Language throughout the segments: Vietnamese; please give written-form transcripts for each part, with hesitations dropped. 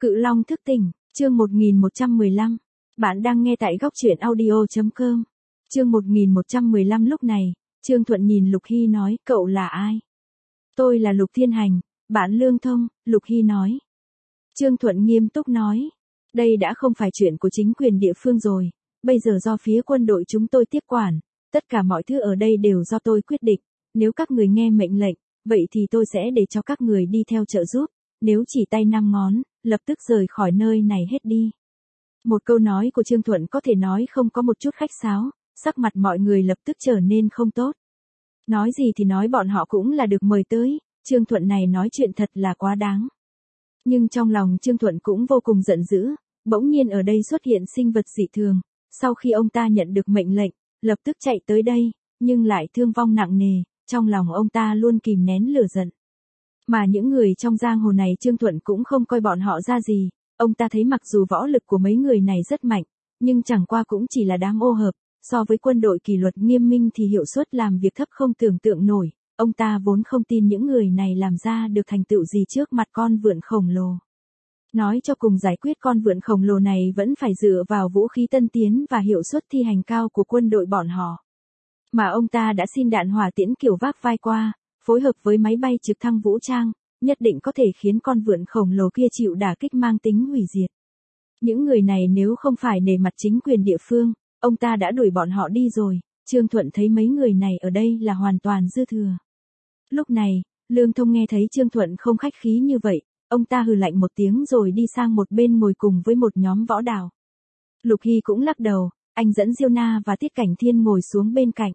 Cự Long thức tỉnh, chương 1115. Bạn đang nghe tại góc truyện audio.com. Chương 1115 lúc này, Trương Thuận nhìn Lục Hy nói, cậu là ai? Tôi là Lục Thiên Hành, bạn Lương Thông, Lục Hy nói. Trương Thuận nghiêm túc nói, đây đã không phải chuyện của chính quyền địa phương rồi, bây giờ do phía quân đội chúng tôi tiếp quản, tất cả mọi thứ ở đây đều do tôi quyết định, nếu các người nghe mệnh lệnh, vậy thì tôi sẽ để cho các người đi theo trợ giúp, nếu chỉ tay 5 ngón, lập tức rời khỏi nơi này hết đi. Một câu nói của Trương Thuận có thể nói không có một chút khách sáo, sắc mặt mọi người lập tức trở nên không tốt. Nói gì thì nói bọn họ cũng là được mời tới, Trương Thuận này nói chuyện thật là quá đáng. Nhưng trong lòng Trương Thuận cũng vô cùng giận dữ, bỗng nhiên ở đây xuất hiện sinh vật dị thường, sau khi ông ta nhận được mệnh lệnh, lập tức chạy tới đây, nhưng lại thương vong nặng nề, trong lòng ông ta luôn kìm nén lửa giận. Mà những người trong giang hồ này Trương Thuận cũng không coi bọn họ ra gì, ông ta thấy mặc dù võ lực của mấy người này rất mạnh, nhưng chẳng qua cũng chỉ là đám ô hợp, so với quân đội kỷ luật nghiêm minh thì hiệu suất làm việc thấp không tưởng tượng nổi, ông ta vốn không tin những người này làm ra được thành tựu gì trước mặt con vượn khổng lồ. Nói cho cùng giải quyết con vượn khổng lồ này vẫn phải dựa vào vũ khí tân tiến và hiệu suất thi hành cao của quân đội bọn họ. Mà ông ta đã xin đạn hỏa tiễn kiểu vác vai qua, phối hợp với máy bay trực thăng vũ trang, nhất định có thể khiến con vượn khổng lồ kia chịu đả kích mang tính hủy diệt. Những người này nếu không phải nể mặt chính quyền địa phương, ông ta đã đuổi bọn họ đi rồi, Trương Thuận thấy mấy người này ở đây là hoàn toàn dư thừa. Lúc này, Lương Thông nghe thấy Trương Thuận không khách khí như vậy, ông ta hừ lạnh một tiếng rồi đi sang một bên ngồi cùng với một nhóm võ đào. Lục Hy cũng lắc đầu, anh dẫn Diêu Na và Tiết Cảnh Thiên ngồi xuống bên cạnh.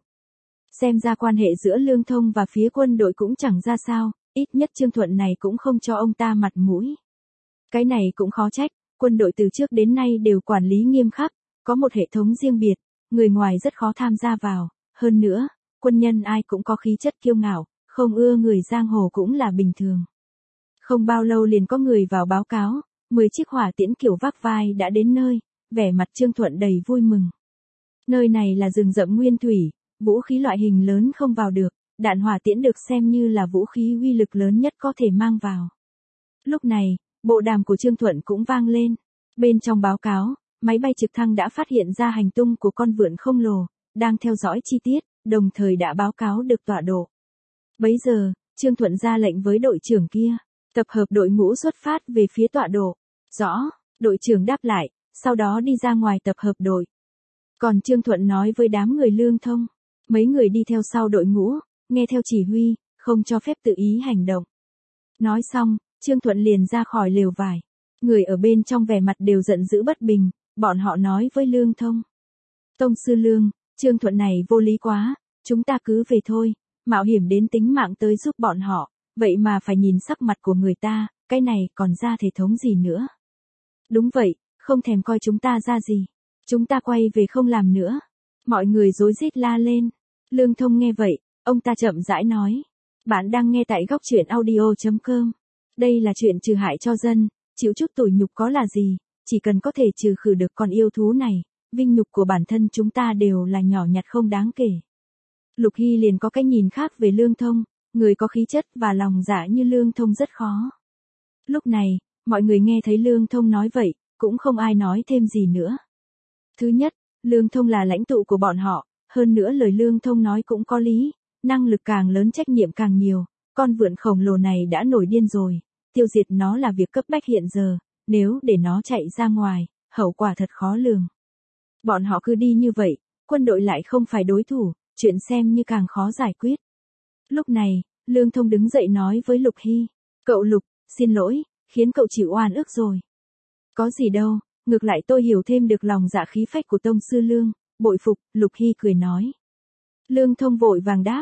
Xem ra quan hệ giữa Lương Thông và phía quân đội cũng chẳng ra sao, ít nhất Trương Thuận này cũng không cho ông ta mặt mũi. Cái này cũng khó trách, quân đội từ trước đến nay đều quản lý nghiêm khắc, có một hệ thống riêng biệt, người ngoài rất khó tham gia vào, hơn nữa, quân nhân ai cũng có khí chất kiêu ngạo, không ưa người giang hồ cũng là bình thường. Không bao lâu liền có người vào báo cáo, 10 chiếc hỏa tiễn kiểu vác vai đã đến nơi, vẻ mặt Trương Thuận đầy vui mừng. Nơi này là rừng rậm nguyên thủy, vũ khí loại hình lớn không vào được, đạn hỏa tiễn được xem như là vũ khí uy lực lớn nhất có thể mang vào. Lúc này, bộ đàm của Trương Thuận cũng vang lên. Bên trong báo cáo, máy bay trực thăng đã phát hiện ra hành tung của con vượn khổng lồ, đang theo dõi chi tiết, đồng thời đã báo cáo được tọa độ. Bấy giờ, Trương Thuận ra lệnh với đội trưởng kia, tập hợp đội ngũ xuất phát về phía tọa độ. Rõ, đội trưởng đáp lại, sau đó đi ra ngoài tập hợp đội. Còn Trương Thuận nói với đám người Lương Thông, mấy người đi theo sau đội ngũ, nghe theo chỉ huy, không cho phép tự ý hành động. Nói xong, Trương Thuận liền ra khỏi lều vải. Người ở bên trong vẻ mặt đều giận dữ bất bình, bọn họ nói với Lương Thông. Tông sư Lương, Trương Thuận này vô lý quá, chúng ta cứ về thôi, mạo hiểm đến tính mạng tới giúp bọn họ, vậy mà phải nhìn sắc mặt của người ta, cái này còn ra thể thống gì nữa. Đúng vậy, không thèm coi chúng ta ra gì, chúng ta quay về không làm nữa. Mọi người rối rít la lên. Lương Thông nghe vậy, ông ta chậm rãi nói. Bạn đang nghe tại góc truyện audio.com. Đây là chuyện trừ hại cho dân, chịu chút tủi nhục có là gì, chỉ cần có thể trừ khử được con yêu thú này, vinh nhục của bản thân chúng ta đều là nhỏ nhặt không đáng kể. Lục Hy liền có cái nhìn khác về Lương Thông, người có khí chất và lòng dạ như Lương Thông rất khó. Lúc này, mọi người nghe thấy Lương Thông nói vậy, cũng không ai nói thêm gì nữa. Thứ nhất, Lương Thông là lãnh tụ của bọn họ, hơn nữa lời Lương Thông nói cũng có lý, năng lực càng lớn trách nhiệm càng nhiều, con vượn khổng lồ này đã nổi điên rồi, tiêu diệt nó là việc cấp bách hiện giờ, nếu để nó chạy ra ngoài, hậu quả thật khó lường. Bọn họ cứ đi như vậy, quân đội lại không phải đối thủ, chuyện xem như càng khó giải quyết. Lúc này, Lương Thông đứng dậy nói với Lục Hy, cậu Lục, xin lỗi, khiến cậu chịu oan ức rồi. Có gì đâu, ngược lại tôi hiểu thêm được lòng dạ khí phách của Tông sư Lương, bội phục, Lục Hy cười nói. Lương Thông vội vàng đáp,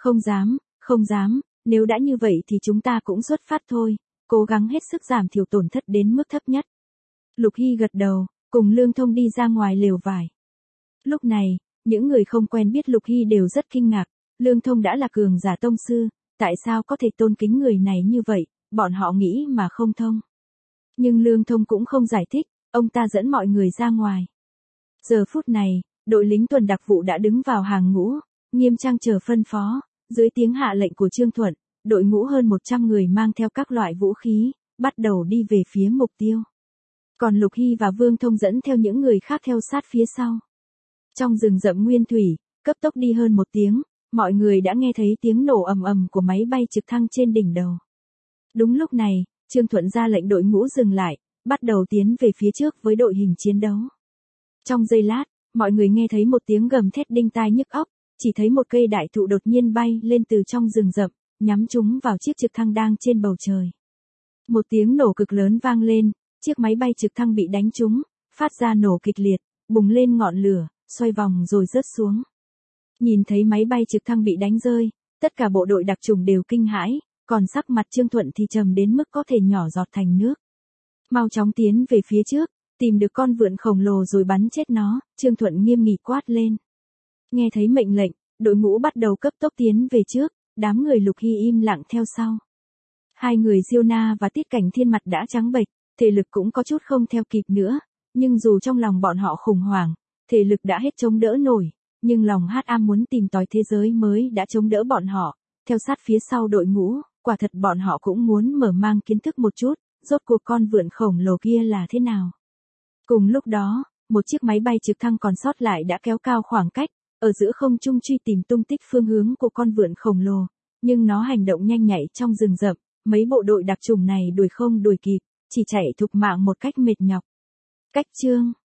không dám, nếu đã như vậy thì chúng ta cũng xuất phát thôi, cố gắng hết sức giảm thiểu tổn thất đến mức thấp nhất. Lục Hy gật đầu, cùng Lương Thông đi ra ngoài lều vải. Lúc này, những người không quen biết Lục Hy đều rất kinh ngạc, Lương Thông đã là cường giả tông sư, tại sao có thể tôn kính người này như vậy, bọn họ nghĩ mà không thông. Nhưng Lương Thông cũng không giải thích, ông ta dẫn mọi người ra ngoài. Giờ phút này, đội lính tuần đặc vụ đã đứng vào hàng ngũ, nghiêm trang chờ phân phó, dưới tiếng hạ lệnh của Trương Thuận, đội ngũ hơn 100 người mang theo các loại vũ khí, bắt đầu đi về phía mục tiêu. Còn Lục Hy và Vương Thông dẫn theo những người khác theo sát phía sau. Trong rừng rậm nguyên thủy, cấp tốc đi hơn 1 tiếng, mọi người đã nghe thấy tiếng nổ ầm ầm của máy bay trực thăng trên đỉnh đầu. Đúng lúc này, Trương Thuận ra lệnh đội ngũ dừng lại, bắt đầu tiến về phía trước với đội hình chiến đấu. Trong giây lát, mọi người nghe thấy một tiếng gầm thét đinh tai nhức óc, chỉ thấy một cây đại thụ đột nhiên bay lên từ trong rừng rậm, nhắm trúng vào chiếc trực thăng đang trên bầu trời. Một tiếng nổ cực lớn vang lên, chiếc máy bay trực thăng bị đánh trúng, phát ra nổ kịch liệt, bùng lên ngọn lửa, xoay vòng rồi rớt xuống. Nhìn thấy máy bay trực thăng bị đánh rơi, tất cả bộ đội đặc chủng đều kinh hãi, còn sắc mặt Trương Thuận thì trầm đến mức có thể nhỏ giọt thành nước. Mau chóng tiến về phía trước, tìm được con vượn khổng lồ rồi bắn chết nó, Trương Thuận nghiêm nghị quát lên. Nghe thấy mệnh lệnh, đội ngũ bắt đầu cấp tốc tiến về trước, đám người Lục Hy im lặng theo sau. Hai người Diêu Na và Tiết Cảnh Thiên mặt đã trắng bệch, thể lực cũng có chút không theo kịp nữa, nhưng dù trong lòng bọn họ khủng hoảng, thể lực đã hết chống đỡ nổi, nhưng lòng hát am muốn tìm tòi thế giới mới đã chống đỡ bọn họ, theo sát phía sau đội ngũ, quả thật bọn họ cũng muốn mở mang kiến thức một chút, rốt cuộc con vượn khổng lồ kia là thế nào. Cùng lúc đó, một chiếc máy bay trực thăng còn sót lại đã kéo cao khoảng cách, ở giữa không trung truy tìm tung tích phương hướng của con vượn khổng lồ, nhưng nó hành động nhanh nhạy trong rừng rậm, mấy bộ đội đặc chủng này đuổi không đuổi kịp, chỉ chạy thục mạng một cách mệt nhọc. Cách chương